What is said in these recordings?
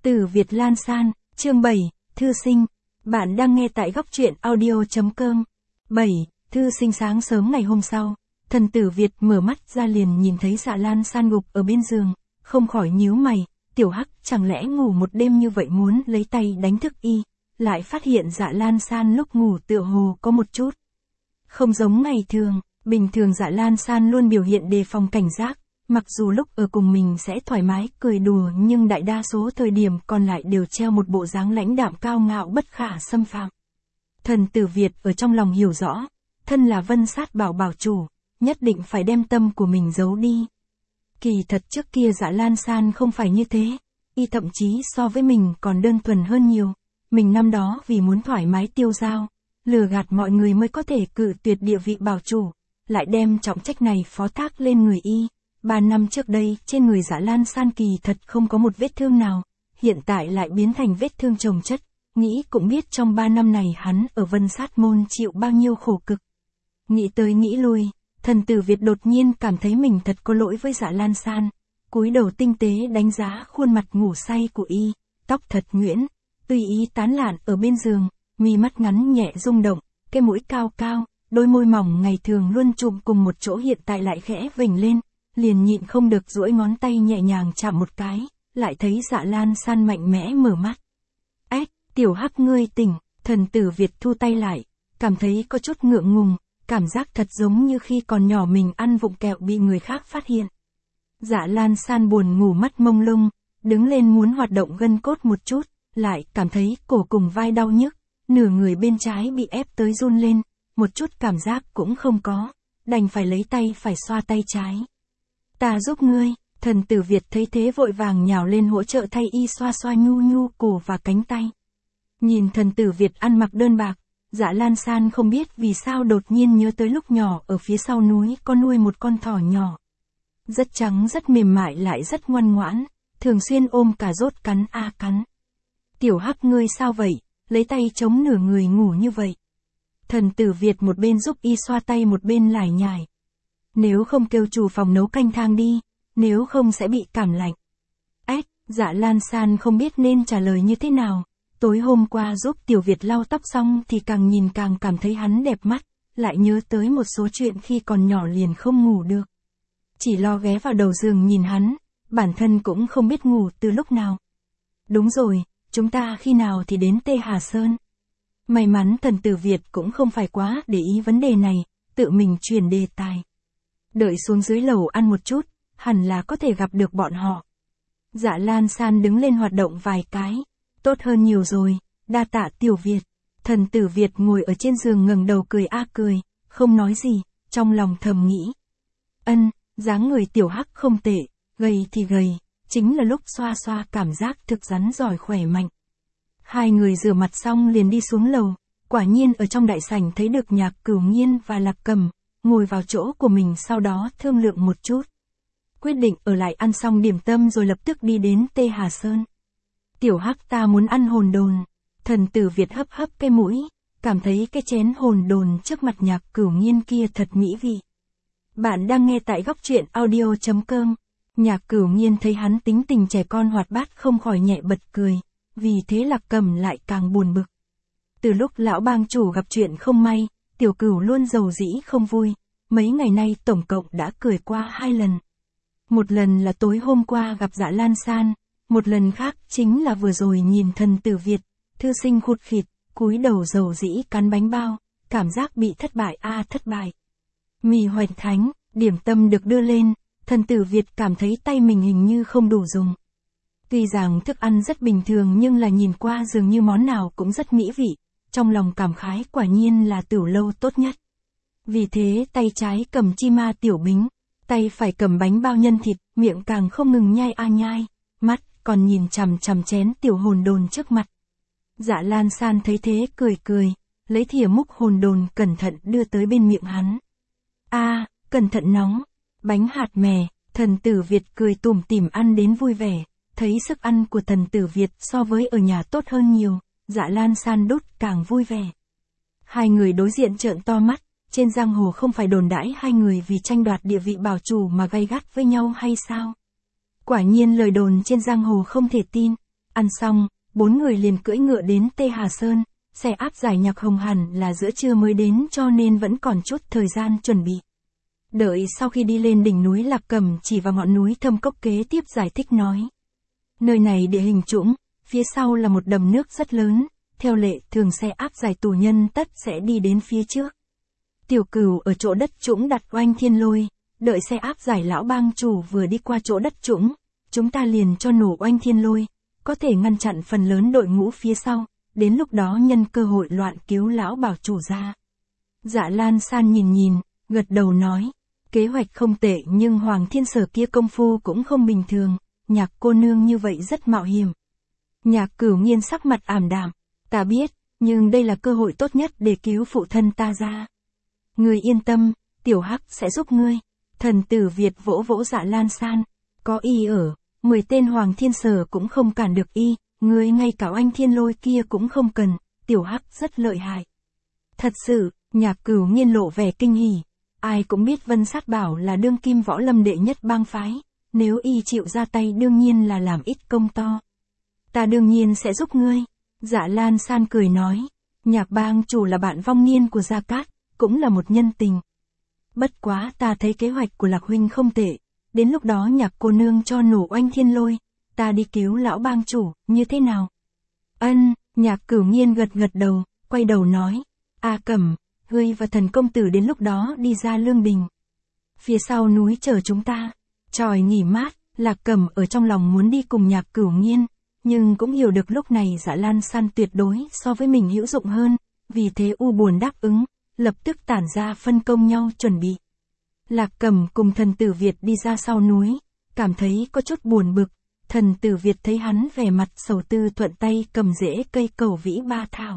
Từ Việt Lan San, chương 7, thư sinh. Bạn đang nghe tại góc truyện audio.com. 7. Thư sinh. Sáng sớm ngày hôm sau, thần tử Việt mở mắt ra liền nhìn thấy Dạ Lan San gục ở bên giường, không khỏi nhíu mày, tiểu Hắc chẳng lẽ ngủ một đêm như vậy muốn lấy tay đánh thức y, lại phát hiện Dạ Lan San lúc ngủ tựa hồ có một chút không giống ngày thường. Bình thường Dạ Lan San luôn biểu hiện đề phòng cảnh giác, mặc dù lúc ở cùng mình sẽ thoải mái cười đùa nhưng đại đa số thời điểm còn lại đều treo một bộ dáng lãnh đạm cao ngạo bất khả xâm phạm. Thần tử Việt ở trong lòng hiểu rõ, thân là Vân Sát Bảo bảo chủ, nhất định phải đem tâm của mình giấu đi. Kỳ thật trước kia Dạ Lan San không phải như thế, y thậm chí so với mình còn đơn thuần hơn nhiều. Mình năm đó vì muốn thoải mái tiêu dao, lừa gạt mọi người mới có thể cự tuyệt địa vị bảo chủ, lại đem trọng trách này phó thác lên người y. 3 năm trước đây, trên người Dạ Lan San kỳ thật không có một vết thương nào, hiện tại lại biến thành vết thương chồng chất, nghĩ cũng biết trong 3 năm này hắn ở Vân Sát môn chịu bao nhiêu khổ cực. Nghĩ tới nghĩ lui, thần tử Việt đột nhiên cảm thấy mình thật có lỗi với Dạ Lan San, cúi đầu tinh tế đánh giá khuôn mặt ngủ say của y, tóc thật nhuyễn, tùy ý tán lạn ở bên giường, mi mắt ngắn nhẹ rung động, cái mũi cao cao, đôi môi mỏng ngày thường luôn chụm cùng một chỗ hiện tại lại khẽ vểnh lên, liền nhịn không được duỗi ngón tay nhẹ nhàng chạm một cái, lại thấy Dạ Lan San mạnh mẽ mở mắt. Ếch, tiểu Hắc ngươi tỉnh, thần tử Việt thu tay lại, cảm thấy có chút ngượng ngùng, cảm giác thật giống như khi còn nhỏ mình ăn vụng kẹo bị người khác phát hiện. Dạ Lan San buồn ngủ mắt mông lung, đứng lên muốn hoạt động gân cốt một chút, lại cảm thấy cổ cùng vai đau nhức, nửa người bên trái bị ép tới run lên, một chút cảm giác cũng không có, đành phải lấy tay phải xoa tay trái. Ta giúp ngươi, thần tử Việt thấy thế vội vàng nhào lên hỗ trợ thay y xoa xoa nhu nhu cổ và cánh tay. Nhìn thần tử Việt ăn mặc đơn bạc, Dạ Lan San không biết vì sao đột nhiên nhớ tới lúc nhỏ ở phía sau núi có nuôi một con thỏ nhỏ. Rất trắng rất mềm mại lại rất ngoan ngoãn, thường xuyên ôm cà rốt cắn a cắn. Tiểu Hắc ngươi sao vậy, lấy tay chống nửa người ngủ như vậy. Thần tử Việt một bên giúp y xoa tay một bên lải nhải. Nếu không kêu chủ phòng nấu canh thang đi, nếu không sẽ bị cảm lạnh. Ếch, Dạ Lan San không biết nên trả lời như thế nào. Tối hôm qua giúp Tiểu Việt lau tóc xong thì càng nhìn càng cảm thấy hắn đẹp mắt, lại nhớ tới một số chuyện khi còn nhỏ liền không ngủ được. Chỉ lo ghé vào đầu giường nhìn hắn, bản thân cũng không biết ngủ từ lúc nào. Đúng rồi, chúng ta khi nào thì đến Tê Hà Sơn? May mắn thần tử Việt cũng không phải quá để ý vấn đề này, tự mình chuyển đề tài. Đợi xuống dưới lầu ăn một chút, hẳn là có thể gặp được bọn họ. Dạ Lan San đứng lên hoạt động vài cái, tốt hơn nhiều rồi, đa tạ Tiểu Việt. Thần tử Việt ngồi ở trên giường ngẩng đầu cười a cười, không nói gì, trong lòng thầm nghĩ. Dáng người tiểu Hắc không tệ, gầy thì gầy, chính là lúc xoa xoa cảm giác thực rắn giỏi khỏe mạnh. Hai người rửa mặt xong liền đi xuống lầu, quả nhiên ở trong đại sảnh thấy được Nhạc Cửu Nghiên và Lạc Cầm, ngồi vào chỗ của mình sau đó thương lượng một chút. Quyết định ở lại ăn xong điểm tâm rồi lập tức đi đến Tê Hà Sơn. Tiểu Hắc ta muốn ăn hồn đồn. Thần tử Việt hấp hấp cái mũi, cảm thấy cái chén hồn đồn trước mặt Nhạc Cửu Nghiên kia thật mỹ vị. Bạn đang nghe tại góc truyện audio.com. Nhạc Cửu Nghiên thấy hắn tính tình trẻ con hoạt bát không khỏi nhẹ bật cười, vì thế Lạc Cầm lại càng buồn bực. Từ lúc lão bang chủ gặp chuyện không may, tiểu Cửu luôn rầu rĩ không vui, mấy ngày nay tổng cộng đã cười qua 2 lần. Một lần là tối hôm qua gặp Dạ Lan San, một lần khác chính là vừa rồi nhìn thần tử Việt, thư sinh khụt khịt, cúi đầu rầu rĩ cắn bánh bao, cảm giác bị thất bại thất bại. Mì hoành thánh, điểm tâm được đưa lên, thần tử Việt cảm thấy tay mình hình như không đủ dùng. Tuy rằng thức ăn rất bình thường nhưng là nhìn qua dường như món nào cũng rất mỹ vị, trong lòng cảm khái quả nhiên là Tửu Lâu tốt nhất. Vì thế tay trái cầm chi ma tiểu bính, tay phải cầm bánh bao nhân thịt, miệng càng không ngừng nhai nhai, mắt còn nhìn chằm chằm chén tiểu hồn đồn trước mặt. Dạ Lan San thấy thế cười cười, lấy thìa múc hồn đồn cẩn thận đưa tới bên miệng hắn. Cẩn thận nóng, bánh hạt mè, thần tử Việt cười tủm tỉm ăn đến vui vẻ, thấy sức ăn của thần tử Việt so với ở nhà tốt hơn nhiều, Dạ Lan San đút càng vui vẻ. Hai người đối diện trợn to mắt, trên giang hồ không phải đồn đãi hai người vì tranh đoạt địa vị bảo chủ mà gay gắt với nhau hay sao? Quả nhiên lời đồn trên giang hồ không thể tin, Ăn xong, 4 người liền cưỡi ngựa đến Tê Hà Sơn, xe áp giải Nhạc Hồng hẳn là giữa trưa mới đến cho nên vẫn còn chút thời gian chuẩn bị. Đợi sau khi đi lên đỉnh núi Lạc Cầm chỉ vào ngọn núi Thâm Cốc kế tiếp giải thích nói. Nơi này địa hình trũng, phía sau là một đầm nước rất lớn, theo lệ thường xe áp giải tù nhân tất sẽ đi đến phía trước. Tiểu Cửu ở chỗ đất trũng đặt Oanh Thiên Lôi, đợi xe áp giải lão bang chủ vừa đi qua chỗ đất trũng, chúng ta liền cho nổ Oanh Thiên Lôi, có thể ngăn chặn phần lớn đội ngũ phía sau, đến lúc đó nhân cơ hội loạn cứu lão bảo chủ ra. Dạ Lan San nhìn, gật đầu nói, kế hoạch không tệ nhưng Hoàng Thiên Sở kia công phu cũng không bình thường, Nhạc cô nương như vậy rất mạo hiểm. Nhạc Cửu Nghiên sắc mặt ảm đạm, ta biết, nhưng đây là cơ hội tốt nhất để cứu phụ thân ta ra. Ngươi yên tâm, Tiểu Hắc sẽ giúp ngươi. Thần tử Việt vỗ vỗ Dạ Lan San, có y ở, 10 tên Hoàng Thiên Sở cũng không cản được y, ngươi ngay cả Oanh Thiên Lôi kia cũng không cần, Tiểu Hắc rất lợi hại. Thật sự, Nhạc Cửu Nghiên lộ vẻ kinh hỉ, ai cũng biết Vân Sát Bảo là đương kim võ lâm đệ nhất bang phái, nếu y chịu ra tay đương nhiên là làm ít công to. Ta đương nhiên sẽ giúp ngươi. Dạ Lan San cười nói, Nhạc bang chủ là bạn vong niên của Gia Cát, cũng là một nhân tình. Bất quá ta thấy kế hoạch của Lạc huynh không tệ, đến lúc đó Nhạc cô nương cho nổ Oanh Thiên Lôi, ta đi cứu lão bang chủ, như thế nào? Ân, Nhạc Cửu Nghiên gật đầu, quay đầu nói, A Cẩm, ngươi và Thần công tử đến lúc đó đi ra Lương Đình. Phía sau núi chờ chúng ta. Tròi nghỉ mát, Lạc Cẩm ở trong lòng muốn đi cùng Nhạc Cửu Nghiên, nhưng cũng hiểu được lúc này Dạ Lan San tuyệt đối so với mình hữu dụng hơn, vì thế u buồn đáp ứng, lập tức tản ra phân công nhau chuẩn bị. Lạc Cẩm cùng thần tử Việt đi ra sau núi, cảm thấy có chút buồn bực, thần tử Việt thấy hắn vẻ mặt sầu tư thuận tay cầm rễ cây cầu vĩ ba thảo.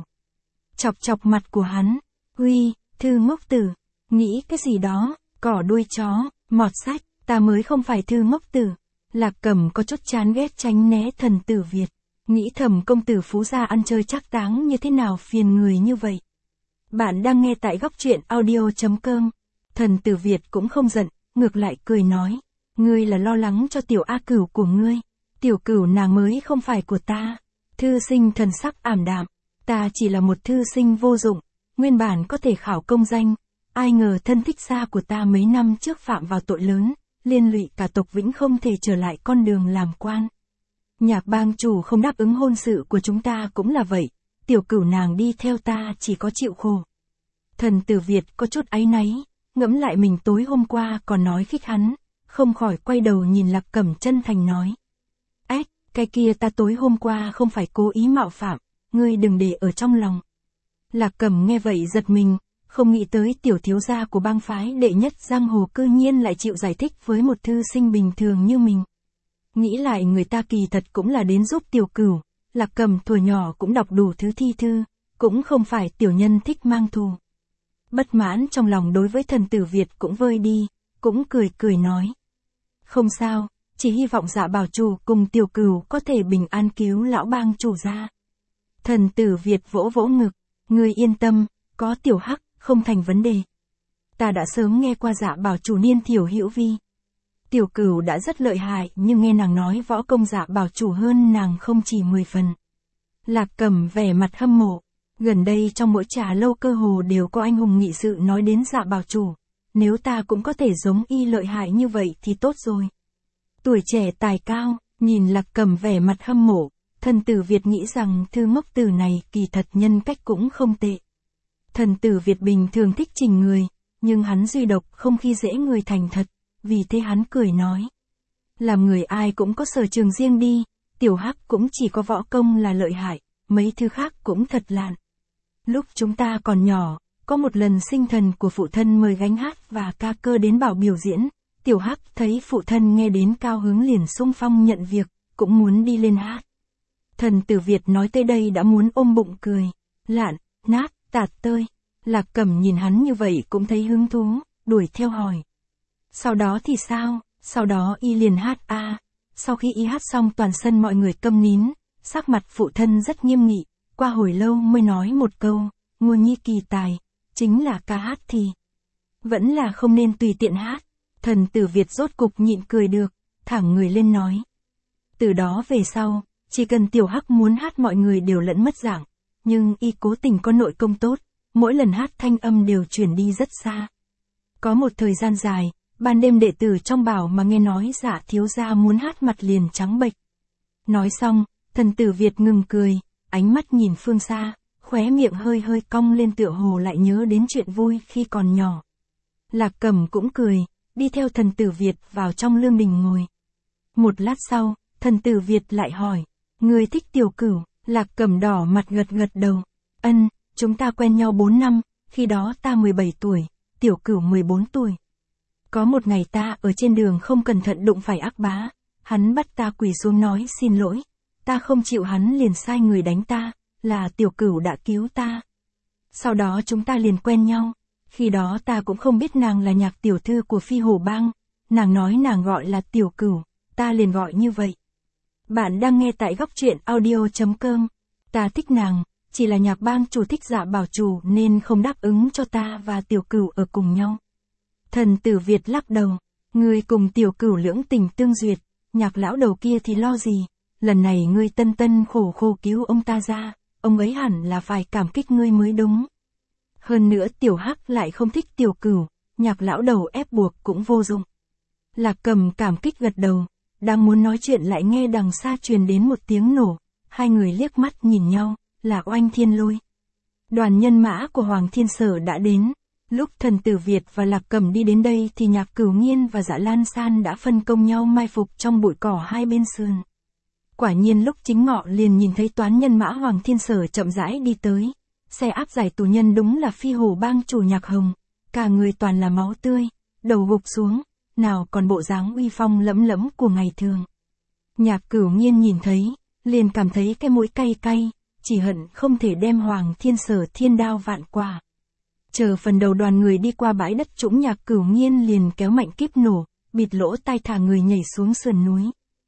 Chọc mặt của hắn, huy, thư ngốc tử, nghĩ cái gì đó, cỏ đuôi chó, mọt sách. Ta mới không phải thư ngốc tử. Lạc Cẩm có chút chán ghét tránh né thần tử Việt, nghĩ thầm công tử Phú gia ăn chơi trác táng như thế nào phiền người như vậy. Bạn đang nghe tại góc truyện audio.com. Thần tử Việt cũng không giận, ngược lại cười nói, ngươi là lo lắng cho tiểu A Cửu của ngươi, tiểu Cửu nàng mới không phải của ta. Thư sinh thần sắc ảm đạm, ta chỉ là một thư sinh vô dụng, nguyên bản có thể khảo công danh, ai ngờ thân thích gia của ta mấy năm trước phạm vào tội lớn, liên lụy cả tộc Vĩnh không thể trở lại con đường làm quan. Nhạc bang chủ không đáp ứng hôn sự của chúng ta cũng là vậy, tiểu Cửu nàng đi theo ta chỉ có chịu khổ. Thần tử Việt có chút áy náy, ngẫm lại mình tối hôm qua còn nói khích hắn, không khỏi quay đầu nhìn Lạc Cẩm chân thành nói. Ếch, cái kia ta tối hôm qua không phải cố ý mạo phạm, ngươi đừng để ở trong lòng. Lạc Cẩm nghe vậy giật mình, không nghĩ tới tiểu thiếu gia của bang phái đệ nhất giang hồ cư nhiên lại chịu giải thích với một thư sinh bình thường như mình. Nghĩ lại người ta kỳ thật cũng là đến giúp tiểu Cửu, Lạc Cẩm thuở nhỏ cũng đọc đủ thứ thi thư, cũng không phải tiểu nhân thích mang thù. Bất mãn trong lòng đối với thần tử Việt cũng vơi đi, cũng cười nói. Không sao, chỉ hy vọng Dạ bảo chủ cùng tiểu Cửu có thể bình an cứu lão bang chủ ra. Thần tử Việt vỗ vỗ ngực, ngươi yên tâm, có tiểu Hắc, không thành vấn đề. Ta đã sớm nghe qua Dạ bảo chủ niên thiểu hữu vi. Tiểu Cửu đã rất lợi hại nhưng nghe nàng nói võ công Dạ bảo chủ hơn nàng không chỉ 10 phần. Lạc Cẩm vẻ mặt hâm mộ, gần đây trong mỗi trà lâu cơ hồ đều có anh hùng nghị sự nói đến Dạ bảo chủ, nếu ta cũng có thể giống y lợi hại như vậy thì tốt rồi. Tuổi trẻ tài cao, nhìn Lạc Cẩm vẻ mặt hâm mộ, thần tử Việt nghĩ rằng thư ngốc tử này kỳ thật nhân cách cũng không tệ. Thần tử Việt bình thường thích chỉnh người, nhưng hắn duy độc không khi dễ người thành thật, vì thế hắn cười nói. Làm người ai cũng có sở trường riêng đi, tiểu Hắc cũng chỉ có võ công là lợi hại, mấy thứ khác cũng thật lạn. Lúc chúng ta còn nhỏ, có một lần sinh thần của phụ thân mời gánh hát và ca cơ đến bảo biểu diễn, tiểu Hắc thấy phụ thân nghe đến cao hứng liền xung phong nhận việc, cũng muốn đi lên hát. Thần tử Việt nói tới đây đã muốn ôm bụng cười, lạn, nát, tạt tơi. Lạc Cẩm nhìn hắn như vậy cũng thấy hứng thú, đuổi theo hỏi. Sau đó thì sao? Sau đó y liền hát a. Sau khi y hát xong toàn sân mọi người câm nín, sắc mặt phụ thân rất nghiêm nghị, qua hồi lâu mới nói một câu, ngô nhi kỳ tài, chính là ca hát thì. Vẫn là không nên tùy tiện hát. Thần tử Việt rốt cục nhịn cười được, thẳng người lên nói. Từ đó về sau, Chỉ cần Tiểu Hắc muốn hát mọi người đều lẫn mất dạng, nhưng y cố tình có nội công tốt, mỗi lần hát thanh âm đều truyền đi rất xa. Có một thời gian dài, ban đêm đệ tử trong bảo mà nghe nói Dạ thiếu gia muốn hát mặt liền trắng bệch. Nói xong, Thần Tử Việt ngừng cười, ánh mắt nhìn phương xa, khóe miệng hơi hơi cong lên tựa hồ lại nhớ đến chuyện vui khi còn nhỏ. Lạc Cẩm cũng cười, đi theo Thần Tử Việt vào trong lương đình ngồi. Một lát sau, Thần Tử Việt lại hỏi, người thích Tiểu Cửu? Lạc Cẩm đỏ mặt gật gật đầu. Ân, chúng ta quen nhau 4 năm, khi đó ta 17 tuổi, Tiểu Cửu 14 tuổi. Có một ngày ta ở trên đường không cẩn thận đụng phải Ác Bá, hắn bắt ta quỳ xuống nói xin lỗi, ta không chịu hắn liền sai người đánh ta, là Tiểu Cửu đã cứu ta. Sau đó chúng ta liền quen nhau, khi đó ta cũng không biết nàng là Nhạc tiểu thư của Phi Hổ Bang, nàng nói nàng gọi là Tiểu Cửu, ta liền gọi như vậy. Bạn đang nghe tại góc truyện audio.com. Ta thích nàng, chỉ là Nhạc bang chủ thích Dạ Bảo chủ nên không đáp ứng cho ta và Tiểu Cửu ở cùng nhau. Thần Tử Việt lắc đầu, ngươi cùng Tiểu Cửu lưỡng tình tương duyệt, Nhạc lão đầu kia thì lo gì, lần này ngươi tân tân khổ khổ cứu ông ta ra, ông ấy hẳn là phải cảm kích ngươi mới đúng. Hơn nữa Tiểu Hắc lại không thích Tiểu Cửu, Nhạc lão đầu ép buộc cũng vô dụng. Lạc Cầm cảm kích gật đầu, đang muốn nói chuyện lại nghe đằng xa truyền đến một tiếng nổ, hai người liếc mắt nhìn nhau, là Oanh Thiên Lôi. Đoàn nhân mã của Hoàng Thiên Sở đã đến, lúc Thần Tử Việt và Lạc Cầm đi đến đây thì Nhạc Cửu Nghiên và Dạ Lan San đã phân công nhau mai phục trong bụi cỏ hai bên sườn. Quả nhiên lúc chính ngọ liền nhìn thấy toán nhân mã Hoàng Thiên Sở chậm rãi đi tới, xe áp giải tù nhân đúng là Phi Hổ Bang chủ Nhạc Hồng, cả người toàn là máu tươi, đầu gục xuống, nào còn bộ dáng uy phong lẫm lẫm của ngày thường. Nhạc Cửu Nghiên nhìn thấy, liền cảm thấy cái mũi cay cay, chỉ hận không thể đem Hoàng Thiên Sở thiên đao vạn quả. Chờ phần đầu đoàn người đi qua bãi đất trũng, Nhạc Cửu Nghiên liền kéo mạnh kíp nổ, bịt lỗ tai thả người nhảy xuống sườn núi.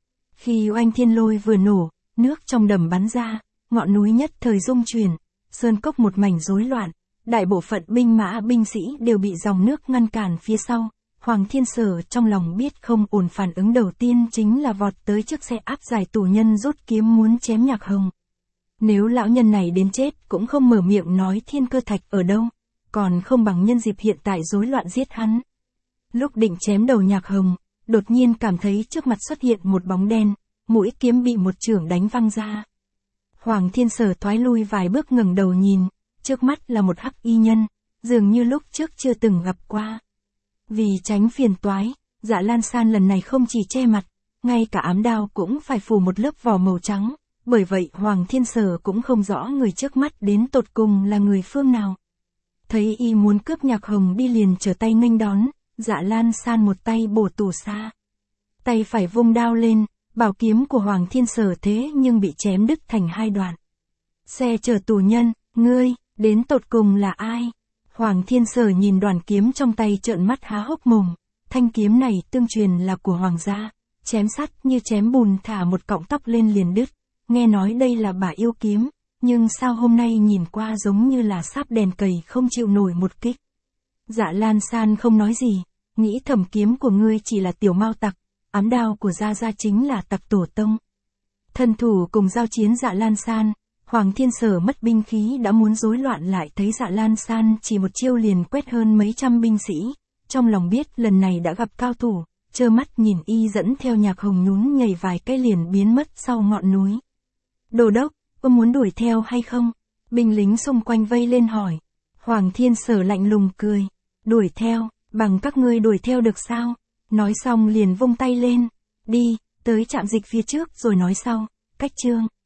Khi Oanh Thiên Lôi vừa nổ, nước trong đầm bắn ra, ngọn núi nhất thời rung chuyển, sơn cốc một mảnh rối loạn, đại bộ phận binh mã binh sĩ đều bị dòng nước ngăn cản phía sau. Hoàng Thiên Sở trong lòng biết không ổn, phản ứng đầu tiên chính là vọt tới trước xe áp giải tù nhân rút kiếm muốn chém Nhạc Hồng. Nếu lão nhân này đến chết cũng không mở miệng nói thiên cơ thạch ở đâu, còn không bằng nhân dịp hiện tại rối loạn giết hắn. Lúc định chém đầu Nhạc Hồng, đột nhiên cảm thấy trước mặt xuất hiện một bóng đen, mũi kiếm bị một chưởng đánh văng ra. Hoàng Thiên Sở thoái lui vài bước ngẩng đầu nhìn, trước mắt là một hắc y nhân, dường như lúc trước chưa từng gặp qua. Vì tránh phiền toái, Dạ Lan San lần này không chỉ che mặt, ngay cả ám đao cũng phải phủ một lớp vỏ màu trắng, bởi vậy Hoàng Thiên Sở cũng không rõ người trước mắt đến tột cùng là người phương nào. Thấy y muốn cướp Nhạc Hồng đi liền trở tay nghênh đón, Dạ Lan San một tay bổ tù xa. Tay phải vung đao lên, bảo kiếm của Hoàng Thiên Sở thế nhưng bị chém đứt thành hai đoạn. Xe chở tù nhân, ngươi, đến tột cùng là ai? Hoàng Thiên Sở nhìn đoàn kiếm trong tay trợn mắt há hốc mồm, thanh kiếm này tương truyền là của Hoàng gia, chém sắt như chém bùn, thả một cọng tóc lên liền đứt, nghe nói đây là bả yêu kiếm, nhưng sao hôm nay nhìn qua giống như là sáp đèn cầy không chịu nổi một kích. Dạ Lan San không nói gì, nghĩ thầm kiếm của ngươi chỉ là tiểu mao tặc, ám đao của Gia Gia chính là tặc tổ tông. Thân thủ cùng giao chiến Dạ Lan San, Hoàng Thiên Sở mất binh khí đã muốn rối loạn, lại thấy Dạ Lan San chỉ một chiêu liền quét hơn mấy trăm binh sĩ, trong lòng biết lần này đã gặp cao thủ, trơ mắt nhìn y dẫn theo Nhạc Hồng nhún nhảy vài cái liền biến mất sau ngọn núi. Đô đốc, có muốn đuổi theo hay không? Binh lính xung quanh vây lên hỏi. Hoàng Thiên Sở lạnh lùng cười, đuổi theo, bằng các ngươi đuổi theo được sao? Nói xong liền vung tay lên, đi, tới trạm dịch phía trước rồi nói sau, cách chương.